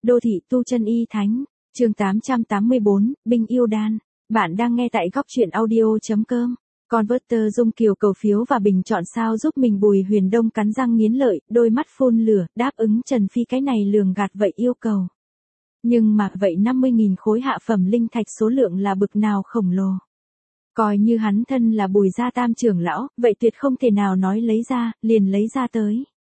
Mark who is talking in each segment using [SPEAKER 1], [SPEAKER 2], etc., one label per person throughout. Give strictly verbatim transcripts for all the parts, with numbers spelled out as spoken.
[SPEAKER 1] Đô thị tu chân y thánh, chương tám trăm tám mươi bốn, binh yêu đan. Bạn đang nghe tại góc truyện audio.com. Converter Dung Kiều cầu phiếu và bình chọn sao giúp mình. Bùi Huyền Đông cắn răng nghiến lợi, đôi mắt phun lửa, đáp ứng Trần Phi cái này lường gạt vậy yêu cầu. Nhưng mà vậy năm mươi nghìn khối hạ phẩm linh thạch số lượng là bực nào khổng lồ. Coi như hắn thân là Bùi gia tam trưởng lão, vậy tuyệt không thể nào nói lấy ra, liền lấy ra tới.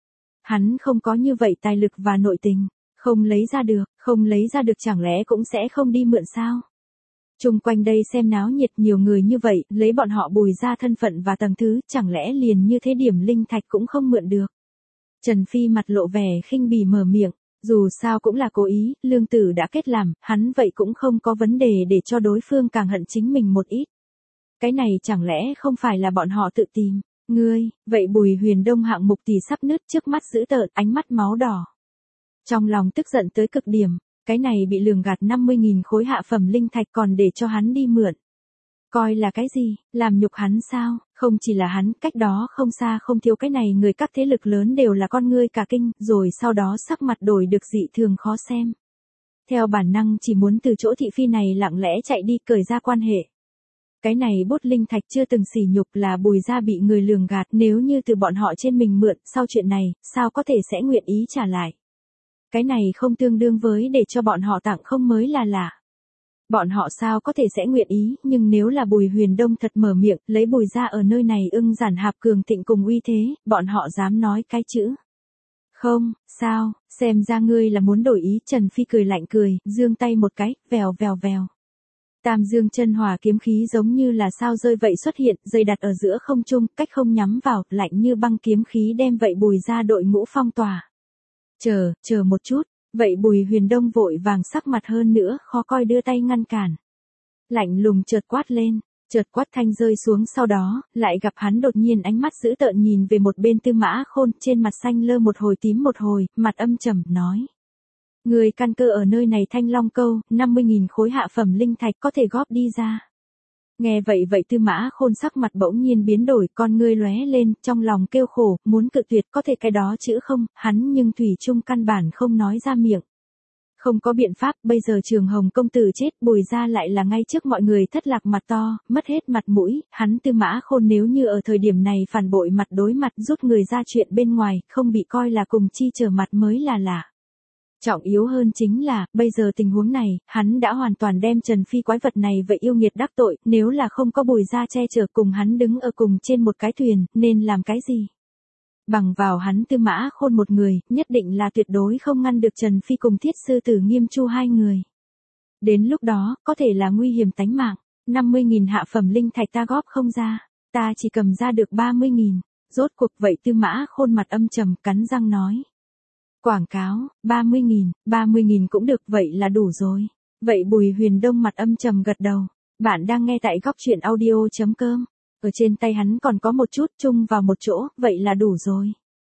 [SPEAKER 1] Hắn không có như vậy tài lực và nội tình, không lấy ra được, không lấy ra được chẳng lẽ cũng sẽ không đi mượn sao? Chung quanh đây xem náo nhiệt nhiều người như vậy, lấy bọn họ Bùi gia thân phận và tầng thứ, chẳng lẽ liền như thế điểm linh thạch cũng không mượn được. Trần Phi mặt lộ vẻ khinh bỉ mở miệng, dù sao cũng là cố ý, lương tử đã kết làm, hắn vậy cũng không có vấn đề để cho đối phương càng hận chính mình một ít. Cái này chẳng lẽ không phải là bọn họ tự tìm, ngươi, vậy Bùi Huyền Đông hạng mục thì sắp nứt, trước mắt dữ tợn, ánh mắt máu đỏ. Trong lòng tức giận tới cực điểm, cái này bị lường gạt năm mươi nghìn khối hạ phẩm linh thạch còn để cho hắn đi mượn. Coi là cái gì, làm nhục hắn sao, không chỉ là hắn, cách đó không xa không thiếu cái này người các thế lực lớn đều là con ngươi cả kinh, rồi sau đó sắc mặt đổi được dị thường khó xem. Theo bản năng chỉ muốn từ chỗ thị phi này lặng lẽ chạy đi cởi ra quan hệ. Cái này bút linh thạch chưa từng sỉ nhục là Bùi gia bị người lường gạt, nếu như từ bọn họ trên mình mượn, sau chuyện này, sao có thể sẽ nguyện ý trả lại. Cái này không tương đương với để cho bọn họ tặng không mới là lạ. Bọn họ sao có thể sẽ nguyện ý, nhưng nếu là Bùi Huyền Đông thật mở miệng, lấy Bùi gia ở nơi này ưng giản hạp cường thịnh cùng uy thế, bọn họ dám nói cái chữ. Không, sao, xem ra ngươi là muốn đổi ý. Trần Phi cười lạnh cười, giương tay một cái, vèo vèo vèo. Tam dương chân hỏa kiếm khí giống như là sao rơi vậy xuất hiện, dây đặt ở giữa không trung, cách không nhắm vào, lạnh như băng kiếm khí đem vậy Bùi gia đội ngũ phong tỏa. Chờ, chờ một chút, vậy Bùi Huyền Đông vội vàng sắc mặt hơn nữa, khó coi đưa tay ngăn cản. Lạnh lùng chợt quát lên, chợt quát thanh rơi xuống sau đó, lại gặp hắn đột nhiên ánh mắt dữ tợn nhìn về một bên Tư Mã Khôn, trên mặt xanh lơ một hồi tím một hồi, mặt âm trầm, nói. Người căn cơ ở nơi này Thanh Long Câu, năm mươi nghìn khối hạ phẩm linh thạch có thể góp đi ra. Nghe vậy vậy Tư Mã Khôn sắc mặt bỗng nhiên biến đổi, con ngươi lóe lên, trong lòng kêu khổ, muốn cự tuyệt có thể cái đó chữ không, hắn nhưng thủy chung căn bản không nói ra miệng. Không có biện pháp, bây giờ Trường Hồng công tử chết, Bùi gia lại là ngay trước mọi người thất lạc mặt to, mất hết mặt mũi, hắn Tư Mã Khôn nếu như ở thời điểm này phản bội mặt đối mặt rút người ra chuyện bên ngoài, không bị coi là cùng chi trở mặt mới là lạ. Trọng yếu hơn chính là, bây giờ tình huống này, hắn đã hoàn toàn đem Trần Phi quái vật này vậy yêu nghiệt đắc tội, nếu là không có Bùi gia che chở cùng hắn đứng ở cùng trên một cái thuyền, nên làm cái gì? Bằng vào hắn Tư Mã Khôn một người, nhất định là tuyệt đối không ngăn được Trần Phi cùng Thiết sư tử Nghiêm Chu hai người. Đến lúc đó, có thể là nguy hiểm tánh mạng, năm mươi nghìn hạ phẩm linh thạch ta góp không ra, ta chỉ cầm ra được ba mươi nghìn, rốt cuộc vậy Tư Mã Khôn mặt âm trầm cắn răng nói. Quảng cáo, ba mươi nghìn, ba mươi nghìn cũng được vậy là đủ rồi. Vậy Bùi Huyền Đông mặt âm trầm gật đầu. Bạn đang nghe tại góc truyện audio.com. Ở trên tay hắn còn có một chút chung vào một chỗ, vậy là đủ rồi.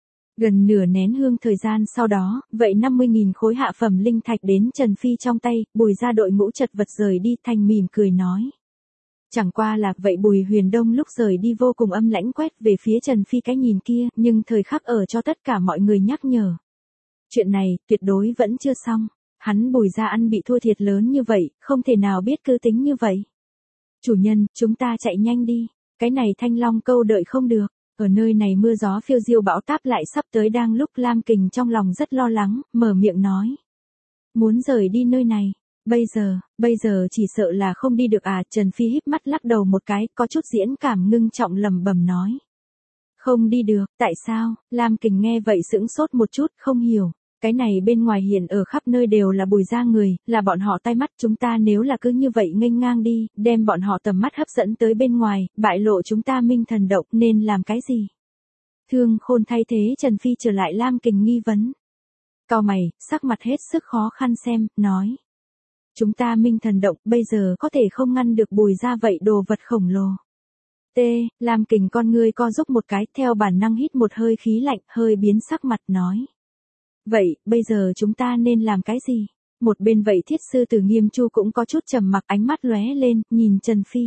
[SPEAKER 1] Gần nửa nén hương thời gian sau đó, vậy năm mươi nghìn khối hạ phẩm linh thạch đến Trần Phi trong tay, Bùi gia đội ngũ chật vật rời đi, thanh mỉm cười nói. Chẳng qua là vậy Bùi Huyền Đông lúc rời đi vô cùng âm lãnh quét về phía Trần Phi cái nhìn kia, nhưng thời khắc ở cho tất cả mọi người nhắc nhở. Chuyện này, tuyệt đối vẫn chưa xong. Hắn Bùi gia ăn bị thua thiệt lớn như vậy, không thể nào biết cư tính như vậy. Chủ nhân, chúng ta chạy nhanh đi. Cái này Thanh Long Câu đợi không được. Ở nơi này mưa gió phiêu diêu bão táp lại sắp tới, đang lúc Lam Kình trong lòng rất lo lắng, mở miệng nói. Muốn rời đi nơi này. Bây giờ, bây giờ chỉ sợ là không đi được à. Trần Phi híp mắt lắc đầu một cái, có chút diễn cảm ngưng trọng lẩm bẩm nói. Không đi được, tại sao? Lam Kình nghe vậy sững sốt một chút, không hiểu. Cái này bên ngoài hiện ở khắp nơi đều là Bùi gia người, là bọn họ tai mắt, chúng ta nếu là cứ như vậy nghênh ngang đi, đem bọn họ tầm mắt hấp dẫn tới bên ngoài, bại lộ chúng ta Minh Thần Động, nên làm cái gì? Thương Khôn thay thế Trần Phi trở lại Lam Kình nghi vấn. Cau mày, sắc mặt hết sức khó khăn xem, nói. Chúng ta Minh Thần Động bây giờ có thể không ngăn được Bùi gia vậy đồ vật khổng lồ. T, Lam Kình con ngươi co giúp một cái, theo bản năng hít một hơi khí lạnh, hơi biến sắc mặt nói. Vậy, bây giờ chúng ta nên làm cái gì? Một bên vậy Thiết sư tử Nghiêm Chu cũng có chút trầm mặc, ánh mắt lóe lên, nhìn Trần Phi.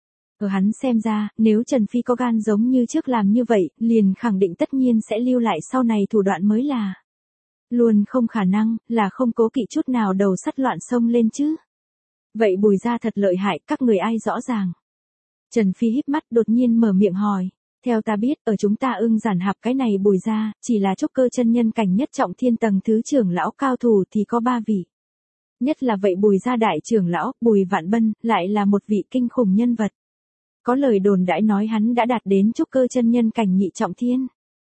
[SPEAKER 1] Ở hắn xem ra, nếu Trần Phi có gan giống như trước làm như vậy, liền khẳng định tất nhiên sẽ lưu lại sau này thủ đoạn mới là. Luôn không khả năng, là không cố kỵ chút nào đầu sắt loạn sông lên chứ. Vậy Bùi gia thật lợi hại, các người ai rõ ràng. Trần Phi híp mắt đột nhiên mở miệng hỏi. Theo ta biết, ở chúng ta ưng giản hạp cái này Bùi gia, chỉ là trúc cơ chân nhân cảnh nhất trọng thiên tầng thứ trưởng lão cao thủ thì có ba vị. Nhất là vậy Bùi gia đại trưởng lão, Bùi Vạn Bân, lại là một vị kinh khủng nhân vật. Có lời đồn đãi nói hắn đã đạt đến trúc cơ chân nhân cảnh nhị trọng thiên.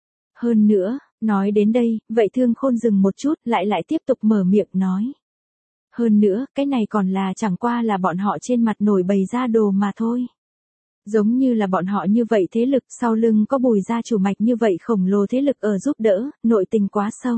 [SPEAKER 1] Hơn nữa, nói đến đây, vậy Thương Khôn dừng một chút, lại lại tiếp tục mở miệng nói. Hơn nữa, cái này còn là chẳng qua là bọn họ trên mặt nổi bày ra đồ mà thôi. Giống như là bọn họ như vậy thế lực sau lưng có Bùi gia chủ mạch như vậy khổng lồ thế lực ở giúp đỡ, nội tình quá sâu.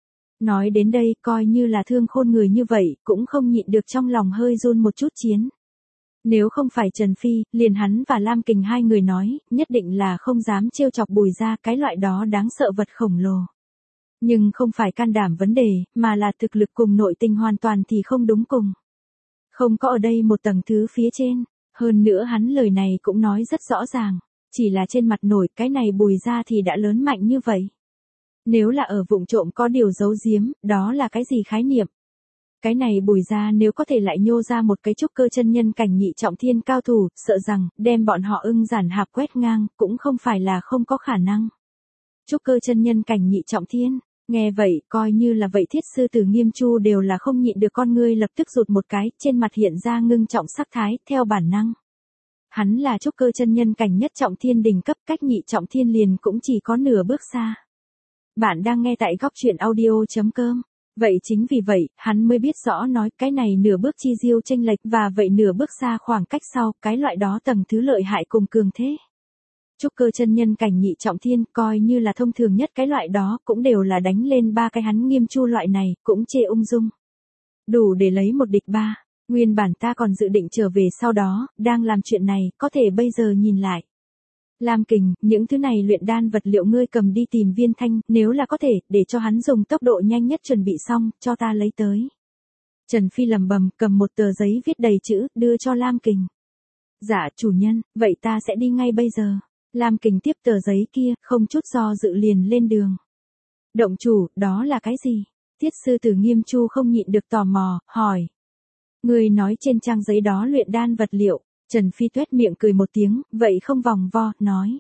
[SPEAKER 1] Nói đến đây, coi như là Thương Khôn người như vậy, cũng không nhịn được trong lòng hơi run một chút chiến. Nếu không phải Trần Phi, liền hắn và Lam Kình hai người nói, nhất định là không dám trêu chọc Bùi gia cái loại đó đáng sợ vật khổng lồ. Nhưng không phải can đảm vấn đề, mà là thực lực cùng nội tình hoàn toàn thì không đúng cùng. Không có ở đây một tầng thứ phía trên, hơn nữa hắn lời này cũng nói rất rõ ràng, chỉ là trên mặt nổi cái này Bùi gia thì đã lớn mạnh như vậy. Nếu là ở vụng trộm có điều giấu giếm, đó là cái gì khái niệm? Cái này Bùi gia nếu có thể lại nhô ra một cái trúc cơ chân nhân cảnh nhị trọng thiên cao thủ, sợ rằng, đem bọn họ ưng giản hạp quét ngang, cũng không phải là không có khả năng. Trúc cơ chân nhân cảnh nhị trọng thiên, nghe vậy, coi như là vậy Thiết sư tử Nghiêm Chu đều là không nhịn được con ngươi lập tức rụt một cái, trên mặt hiện ra ngưng trọng sắc thái, theo bản năng. Hắn là trúc cơ chân nhân cảnh nhất trọng thiên đỉnh cấp, cách nhị trọng thiên liền cũng chỉ có nửa bước xa. Bạn đang nghe tại góc truyện audio chấm com. Vậy chính vì vậy, hắn mới biết rõ nói cái này nửa bước chi diêu chênh lệch và vậy nửa bước xa khoảng cách sau, cái loại đó tầng thứ lợi hại cùng cường thế. Trúc cơ chân nhân cảnh nhị trọng thiên, coi như là thông thường nhất cái loại đó, cũng đều là đánh lên ba cái hắn Nghiêm Chu loại này, cũng chê ung dung. Đủ để lấy một địch ba, nguyên bản ta còn dự định trở về sau đó, đang làm chuyện này, có thể bây giờ nhìn lại. Lam Kình, những thứ này luyện đan vật liệu ngươi cầm đi tìm Viên Thanh, nếu là có thể, để cho hắn dùng tốc độ nhanh nhất chuẩn bị xong, cho ta lấy tới. Trần Phi lầm bầm, cầm một tờ giấy viết đầy chữ, đưa cho Lam Kình. Dạ, chủ nhân, vậy ta sẽ đi ngay bây giờ. Lam Kình tiếp tờ giấy kia, không chút do dự liền lên đường. Động chủ, đó là cái gì? Thiết sư tử Nghiêm Chu không nhịn được tò mò, hỏi. Người nói trên trang giấy đó luyện đan vật liệu. Trần Phi tuét miệng cười một tiếng, vậy không vòng vo, nói.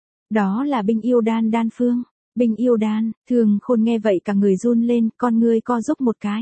[SPEAKER 1] Đó là binh yêu đan đan phương, binh yêu đan, Thương Khôn nghe vậy cả người run lên, con ngươi co giúp một cái.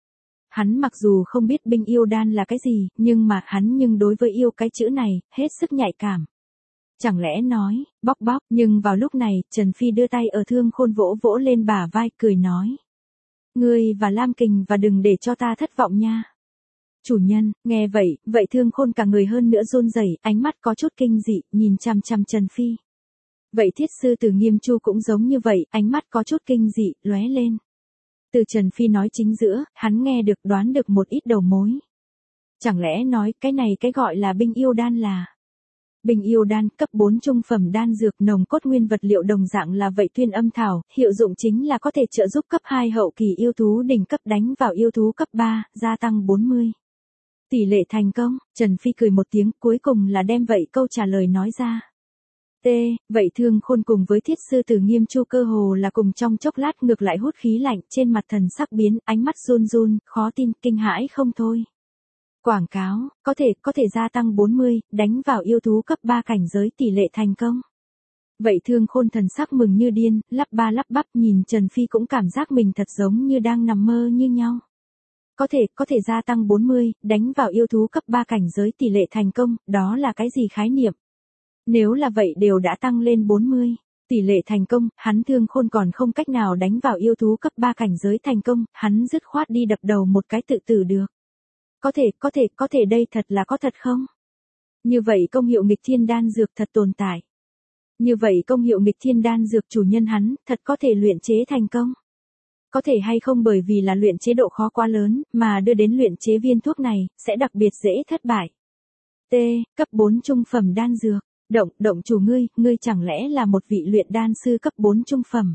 [SPEAKER 1] Hắn mặc dù không biết binh yêu đan là cái gì, nhưng mà hắn nhưng đối với yêu cái chữ này, hết sức nhạy cảm. Chẳng lẽ nói, bóc bóc, nhưng vào lúc này, Trần Phi đưa tay ở Thương Khôn vỗ vỗ lên bả vai, cười nói. Ngươi và Lam Kình và đừng để cho ta thất vọng nha. Chủ nhân, nghe vậy, vậy Thương Khôn cả người hơn nữa run rẩy, ánh mắt có chút kinh dị, nhìn chằm chằm Trần Phi. Vậy Thiết sư tử Nghiêm Chu cũng giống như vậy, ánh mắt có chút kinh dị, lóe lên. Từ Trần Phi nói chính giữa, hắn nghe được đoán được một ít đầu mối. Chẳng lẽ nói cái này cái gọi là binh yêu đan là... Binh yêu đan, cấp bốn trung phẩm đan dược nồng cốt nguyên vật liệu đồng dạng là vậy Tuyên Âm Thảo, hiệu dụng chính là có thể trợ giúp cấp hai hậu kỳ yêu thú đỉnh cấp đánh vào yêu thú cấp ba, gia tăng bốn mươi. Tỷ lệ thành công, Trần Phi cười một tiếng, cuối cùng là đem vậy câu trả lời nói ra. T, vậy Thương Khôn cùng với Thiết sư tử Nghiêm Chu cơ hồ là cùng trong chốc lát ngược lại hút khí lạnh, trên mặt thần sắc biến, ánh mắt run run, khó tin, kinh hãi không thôi. Quảng cáo, có thể, có thể gia tăng bốn mươi, đánh vào yêu thú cấp ba cảnh giới tỷ lệ thành công. Vậy Thương Khôn thần sắc mừng như điên, lắp ba lắp bắp nhìn Trần Phi cũng cảm giác mình thật giống như đang nằm mơ như nhau. Có thể, có thể gia tăng bốn mươi, đánh vào yêu thú cấp ba cảnh giới tỷ lệ thành công, đó là cái gì khái niệm? Nếu là vậy đều đã tăng lên bốn mươi, tỷ lệ thành công, hắn Thương Khôn còn không cách nào đánh vào yêu thú cấp ba cảnh giới thành công, hắn dứt khoát đi đập đầu một cái tự tử được. Có thể, có thể, có thể đây thật là có thật không? Như vậy công hiệu nghịch thiên đan dược thật tồn tại. Như vậy công hiệu nghịch thiên đan dược chủ nhân hắn, thật có thể luyện chế thành công. Có thể hay không bởi vì là luyện chế độ khó quá lớn, mà đưa đến luyện chế viên thuốc này, sẽ đặc biệt dễ thất bại. T, cấp bốn trung phẩm đan dược. Động, động chủ ngươi, ngươi chẳng lẽ là một vị luyện đan sư cấp bốn trung phẩm.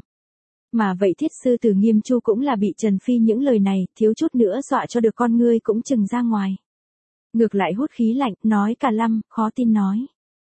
[SPEAKER 1] Mà vậy Thiết sư tử Nghiêm Chu cũng là bị Trần Phi những lời này, thiếu chút nữa dọa cho được con ngươi cũng chừng ra ngoài. Ngược lại hút khí lạnh, nói cả lăm, khó tin nói.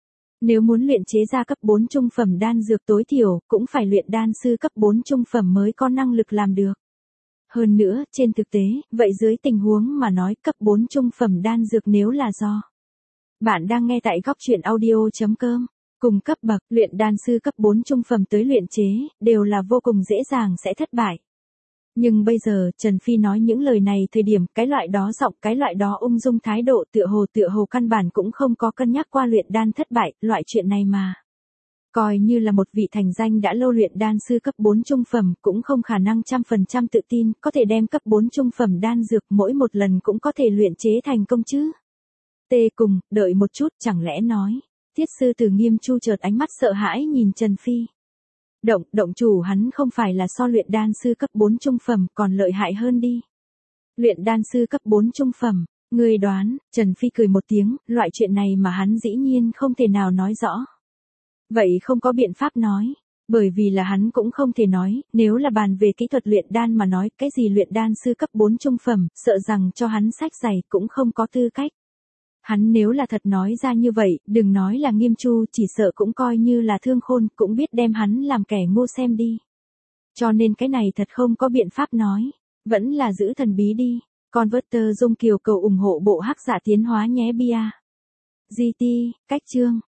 [SPEAKER 1] Nếu muốn luyện chế ra cấp bốn trung phẩm đan dược tối thiểu, cũng phải luyện đan sư cấp bốn trung phẩm mới có năng lực làm được. Hơn nữa, trên thực tế, vậy dưới tình huống mà nói cấp bốn trung phẩm đan dược nếu là do bạn đang nghe tại góc truyện audio.com, cùng cấp bậc luyện đan sư cấp bốn trung phẩm tới luyện chế, đều là vô cùng dễ dàng sẽ thất bại. Nhưng bây giờ, Trần Phi nói những lời này thời điểm cái loại đó giọng, cái loại đó ung dung thái độ tựa hồ tựa hồ căn bản cũng không có cân nhắc qua luyện đan thất bại, loại chuyện này mà. Coi như là một vị thành danh đã lâu luyện đan sư cấp bốn trung phẩm cũng không khả năng trăm phần trăm tự tin có thể đem cấp bốn trung phẩm đan dược mỗi một lần cũng có thể luyện chế thành công chứ. Tê cùng, đợi một chút chẳng lẽ nói. Tiết sư Tử Nghiêm Chu chợt ánh mắt sợ hãi nhìn Trần Phi. Động, động chủ hắn không phải là so luyện đan sư cấp bốn trung phẩm còn lợi hại hơn đi. Luyện đan sư cấp bốn trung phẩm, người đoán, Trần Phi cười một tiếng, loại chuyện này mà hắn dĩ nhiên không thể nào nói rõ. Vậy không có biện pháp nói, bởi vì là hắn cũng không thể nói, nếu là bàn về kỹ thuật luyện đan mà nói cái gì luyện đan sư cấp bốn trung phẩm, sợ rằng cho hắn sách giày cũng không có tư cách. Hắn nếu là thật nói ra như vậy, đừng nói là Nghiêm Chu, chỉ sợ cũng coi như là Thương Khôn, cũng biết đem hắn làm kẻ ngu xem đi. Cho nên cái này thật không có biện pháp nói, vẫn là giữ thần bí đi. Converter Dung Kiều cầu ủng hộ bộ Hắc Giả tiến hóa nhé bia. giê tê, cách chương.